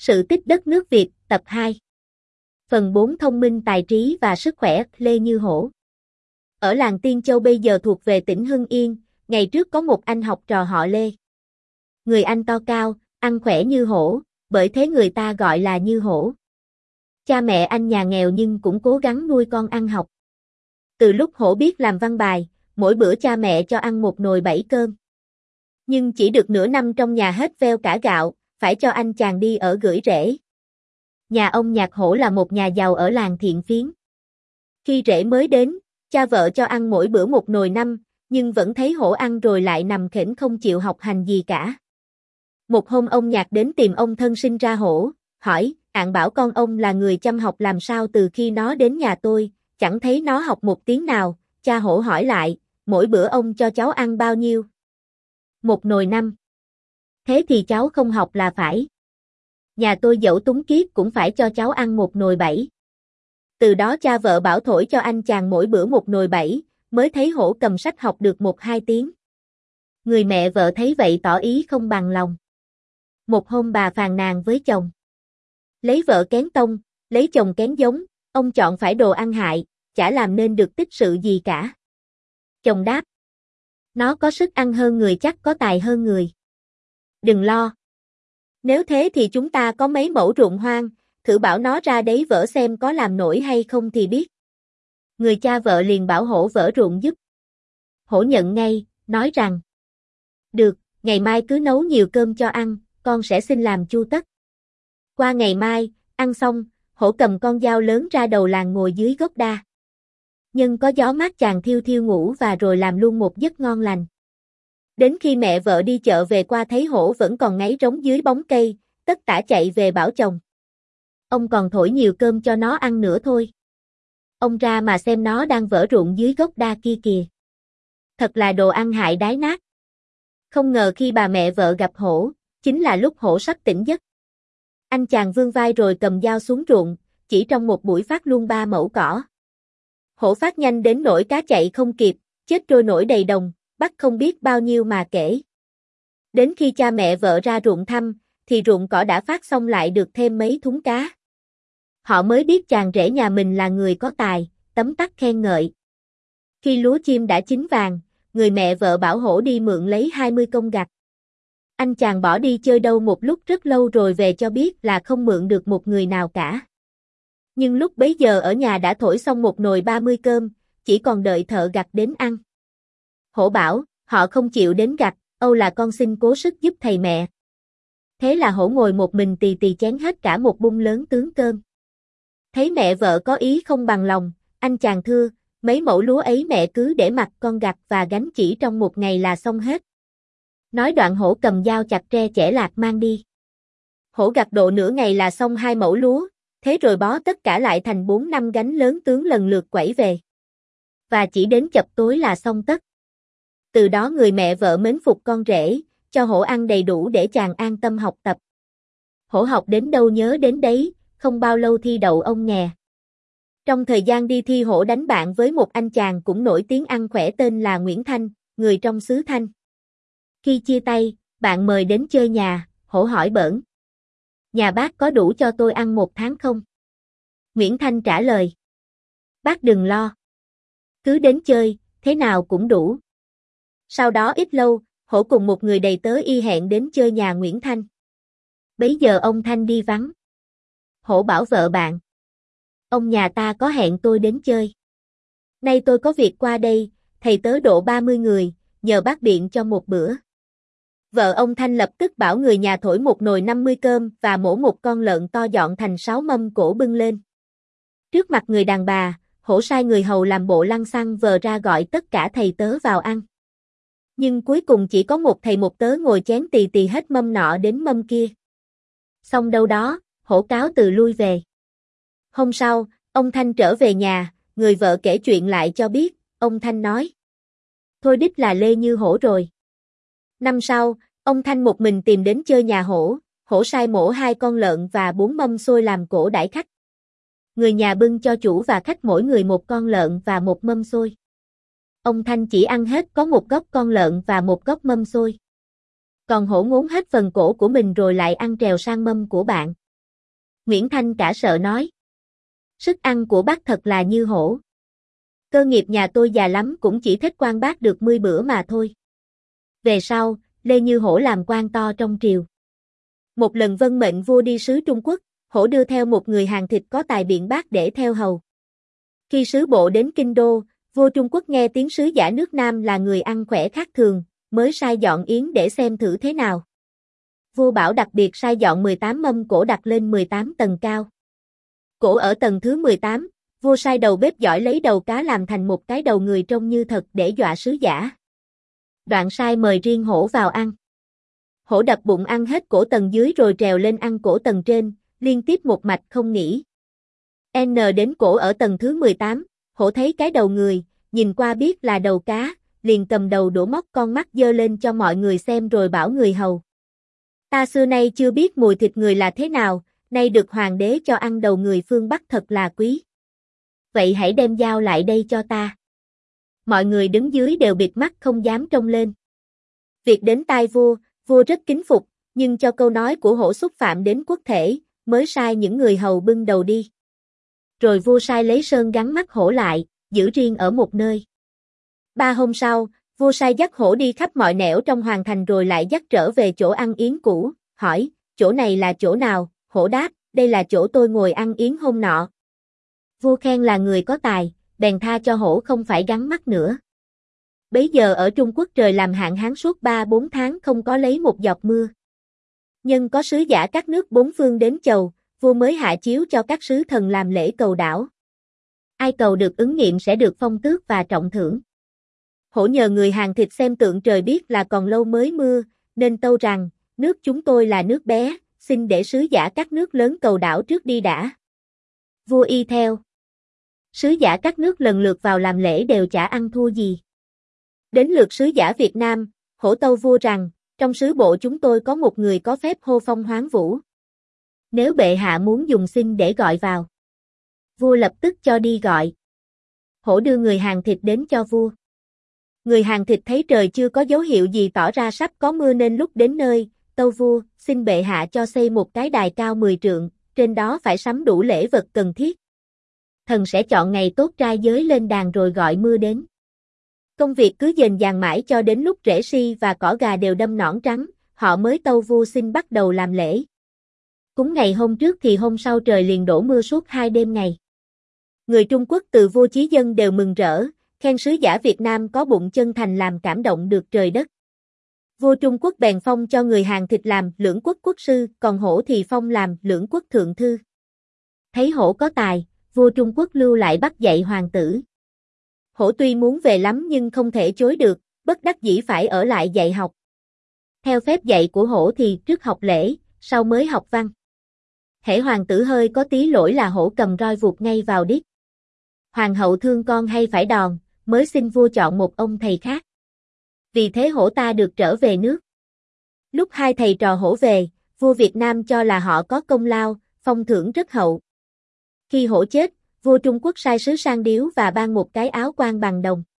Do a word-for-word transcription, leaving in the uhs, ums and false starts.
Sự tích đất nước Việt, tập hai. Phần bốn thông minh tài trí và sức khỏe, Lê Như Hổ. Ở làng Tiên Châu bây giờ thuộc về tỉnh Hưng Yên, ngày trước có một anh học trò họ Lê. Người anh to cao, ăn khỏe như hổ, bởi thế người ta gọi là Như Hổ. Cha mẹ anh nhà nghèo nhưng cũng cố gắng nuôi con ăn học. Từ lúc Hổ biết làm văn bài, mỗi bữa cha mẹ cho ăn một nồi bảy cơm. Nhưng chỉ được nửa năm trong nhà hết veo cả gạo, phải cho anh chàng đi ở gửi rễ. Nhà ông Nhạc Hổ là một nhà giàu ở làng Thiện Phiến. Khi rễ mới đến, cha vợ cho ăn mỗi bữa một nồi năm, nhưng vẫn thấy Hổ ăn rồi lại nằm khểnh không chịu học hành gì cả. Một hôm ông Nhạc đến tìm ông thân sinh ra Hổ, hỏi, ạn bảo con ông là người chăm học làm sao từ khi nó đến nhà tôi, chẳng thấy nó học một tiếng nào. Cha Hổ hỏi lại, mỗi bữa ông cho cháu ăn bao nhiêu? Một nồi năm. Thế thì cháu không học là phải. Nhà tôi dẫu túng kiếp cũng phải cho cháu ăn một nồi bảy. Từ đó cha vợ bảo thổi cho anh chàng mỗi bữa một nồi bảy, mới thấy Hổ cầm sách học được một hai tiếng. Người mẹ vợ thấy vậy tỏ ý không bằng lòng. Một hôm bà phàn nàn với chồng. Lấy vợ kén tông, lấy chồng kén giống, ông chọn phải đồ ăn hại, chả làm nên được tích sự gì cả. Chồng đáp. Nó có sức ăn hơn người chắc có tài hơn người. Đừng lo. Nếu thế thì chúng ta có mấy mẫu ruộng hoang, thử bảo nó ra đấy vỡ xem có làm nổi hay không thì biết. Người cha vợ liền bảo Hổ vỡ ruộng giúp. Hổ nhận ngay, nói rằng. Được, ngày mai cứ nấu nhiều cơm cho ăn, con sẽ xin làm chu tất. Qua ngày mai, ăn xong, Hổ cầm con dao lớn ra đầu làng ngồi dưới gốc đa. Nhưng có gió mát chàng thiêu thiêu ngủ và rồi làm luôn một giấc ngon lành. Đến khi mẹ vợ đi chợ về qua thấy Hổ vẫn còn ngáy rống dưới bóng cây, tất tả chạy về bảo chồng. Ông còn thổi nhiều cơm cho nó ăn nữa thôi. Ông ra mà xem nó đang vỡ ruộng dưới gốc đa kia kìa. Thật là đồ ăn hại đái nát. Không ngờ khi bà mẹ vợ gặp Hổ, chính là lúc Hổ sắp tỉnh giấc. Anh chàng vươn vai rồi cầm dao xuống ruộng, chỉ trong một buổi phát luôn ba mẫu cỏ. Hổ phát nhanh đến nỗi cá chạy không kịp, chết trôi nổi đầy đồng, bắt không biết bao nhiêu mà kể. Đến khi cha mẹ vợ ra ruộng thăm, thì ruộng cỏ đã phát xong lại được thêm mấy thúng cá. Họ mới biết chàng rể nhà mình là người có tài, tấm tắc khen ngợi. Khi lúa chim đã chín vàng, người mẹ vợ bảo Hổ đi mượn lấy hai mươi công gặt. Anh chàng bỏ đi chơi đâu một lúc rất lâu rồi về cho biết là không mượn được một người nào cả. Nhưng lúc bấy giờ ở nhà đã thổi xong một nồi ba mươi cơm, chỉ còn đợi thợ gặt đến ăn. Hổ bảo, họ không chịu đến gặt, âu là con xin cố sức giúp thầy mẹ. Thế là Hổ ngồi một mình tì tì chén hết cả một bung lớn tướng cơm. Thấy mẹ vợ có ý không bằng lòng, anh chàng thưa, mấy mẫu lúa ấy mẹ cứ để mặc con gặt và gánh chỉ trong một ngày là xong hết. Nói đoạn Hổ cầm dao chặt tre chẻ lạc mang đi. Hổ gặt độ nửa ngày là xong hai mẫu lúa, thế rồi bó tất cả lại thành bốn năm gánh lớn tướng lần lượt quẩy về. Và chỉ đến chập tối là xong tất. Từ đó người mẹ vợ mến phục con rể, cho Hổ ăn đầy đủ để chàng an tâm học tập. Hổ học đến đâu nhớ đến đấy, không bao lâu thi đậu ông nghè. Trong thời gian đi thi Hổ đánh bạn với một anh chàng cũng nổi tiếng ăn khỏe tên là Nguyễn Thanh, người trong xứ Thanh. Khi chia tay, bạn mời đến chơi nhà, Hổ hỏi bỡn. Nhà bác có đủ cho tôi ăn một tháng không? Nguyễn Thanh trả lời. Bác đừng lo. Cứ đến chơi, thế nào cũng đủ. Sau đó ít lâu, Hổ cùng một người đầy tớ y hẹn đến chơi nhà Nguyễn Thanh. Bấy giờ ông Thanh đi vắng. Hổ bảo vợ bạn. Ông nhà ta có hẹn tôi đến chơi. Nay tôi có việc qua đây, thầy tớ độ ba mươi người, nhờ bác biện cho một bữa. Vợ ông Thanh lập tức bảo người nhà thổi một nồi năm mươi cơm và mổ một con lợn to dọn thành sáu mâm cỗ bưng lên. Trước mặt người đàn bà, Hổ sai người hầu làm bộ lăng xăng vờ ra gọi tất cả thầy tớ vào ăn. Nhưng cuối cùng chỉ có một thầy một tớ ngồi chén tì tì hết mâm nọ đến mâm kia. Xong đâu đó, Hổ cáo từ lui về. Hôm sau, ông Thanh trở về nhà, người vợ kể chuyện lại cho biết, ông Thanh nói. Thôi đích là Lê Như Hổ rồi. Năm sau, ông Thanh một mình tìm đến chơi nhà Hổ, Hổ sai mổ hai con lợn và bốn mâm xôi làm cỗ đãi khách. Người nhà bưng cho chủ và khách mỗi người một con lợn và một mâm xôi. Ông Thanh chỉ ăn hết có một góc con lợn và một góc mâm xôi. Còn Hổ ngốn hết phần cổ của mình rồi lại ăn trèo sang mâm của bạn. Nguyễn Thanh cả sợ nói. Sức ăn của bác thật là như hổ. Cơ nghiệp nhà tôi già lắm cũng chỉ thích quan bác được mươi bữa mà thôi. Về sau, Lê Như Hổ làm quan to trong triều. Một lần vân mệnh vua đi sứ Trung Quốc, Hổ đưa theo một người hàng thịt có tài biện bác để theo hầu. Khi sứ bộ đến Kinh Đô, vua Trung Quốc nghe tiếng sứ giả nước Nam là người ăn khỏe khác thường, mới sai dọn yến để xem thử thế nào. Vua bảo đặc biệt sai dọn mười tám mâm cỗ đặt lên mười tám tầng cao. Cỗ ở tầng thứ mười tám, vua sai đầu bếp giỏi lấy đầu cá làm thành một cái đầu người trông như thật để dọa sứ giả. Đoạn sai mời riêng Hổ vào ăn. Hổ đập bụng ăn hết cỗ tầng dưới rồi trèo lên ăn cỗ tầng trên, liên tiếp một mạch không nghỉ. N đến cỗ ở tầng thứ mười tám, Hổ thấy cái đầu người, nhìn qua biết là đầu cá, liền cầm đầu đũa móc con mắt giơ lên cho mọi người xem rồi bảo người hầu. Ta xưa nay chưa biết mùi thịt người là thế nào, nay được hoàng đế cho ăn đầu người phương Bắc thật là quý. Vậy hãy đem dao lại đây cho ta. Mọi người đứng dưới đều bịt mắt không dám trông lên. Việc đến tai vua, vua rất kính phục, nhưng cho câu nói của Hổ xúc phạm đến quốc thể, mới sai những người hầu bưng đầu đi. Rồi vua sai lấy sơn gắn mắt Hổ lại, giữ riêng ở một nơi. Ba hôm sau, vua sai dắt Hổ đi khắp mọi nẻo trong hoàng thành rồi lại dắt trở về chỗ ăn yến cũ, hỏi, chỗ này là chỗ nào? Hổ đáp, đây là chỗ tôi ngồi ăn yến hôm nọ. Vua khen là người có tài, bèn tha cho Hổ không phải gắn mắt nữa. Bấy giờ ở Trung Quốc trời làm hạn hán suốt ba bốn tháng không có lấy một giọt mưa. Nhưng có sứ giả các nước bốn phương đến chầu, vua mới hạ chiếu cho các sứ thần làm lễ cầu đảo. Ai cầu được ứng nghiệm sẽ được phong tước và trọng thưởng. Hổ nhờ người hàng thịt xem tượng trời biết là còn lâu mới mưa, nên tâu rằng, nước chúng tôi là nước bé, xin để sứ giả các nước lớn cầu đảo trước đi đã. Vua y theo. Sứ giả các nước lần lượt vào làm lễ đều chả ăn thua gì. Đến lượt sứ giả Việt Nam, Hổ tâu vua rằng, trong sứ bộ chúng tôi có một người có phép hô phong hoán vũ. Nếu bệ hạ muốn dùng xin để gọi vào. Vua lập tức cho đi gọi. Hổ đưa người hàng thịt đến cho vua. Người hàng thịt thấy trời chưa có dấu hiệu gì tỏ ra sắp có mưa nên lúc đến nơi, tâu vua, xin bệ hạ cho xây một cái đài cao mười trượng, trên đó phải sắm đủ lễ vật cần thiết. Thần sẽ chọn ngày tốt trai giới lên đàn rồi gọi mưa đến. Công việc cứ dần dàng mãi cho đến lúc rễ si và cỏ gà đều đâm nõn trắng, họ mới tâu vua xin bắt đầu làm lễ. Cúng ngày hôm trước thì hôm sau trời liền đổ mưa suốt hai đêm ngày. Người Trung Quốc từ vua chí dân đều mừng rỡ, khen sứ giả Việt Nam có bụng chân thành làm cảm động được trời đất. Vua Trung Quốc bèn phong cho người hàng thịt làm lưỡng quốc quốc sư, còn Hổ thì phong làm lưỡng quốc thượng thư. Thấy Hổ có tài, vua Trung Quốc lưu lại bắt dạy hoàng tử. Hổ tuy muốn về lắm nhưng không thể chối được, bất đắc dĩ phải ở lại dạy học. Theo phép dạy của Hổ thì trước học lễ, sau mới học văn. Hễ hoàng tử hơi có tí lỗi là Hổ cầm roi vụt ngay vào đít. Hoàng hậu thương con hay phải đòn, mới xin vua chọn một ông thầy khác. Vì thế Hổ ta được trở về nước. Lúc hai thầy trò Hổ về, vua Việt Nam cho là họ có công lao, phong thưởng rất hậu. Khi Hổ chết, vua Trung Quốc sai sứ sang điếu và ban một cái áo quan bằng đồng.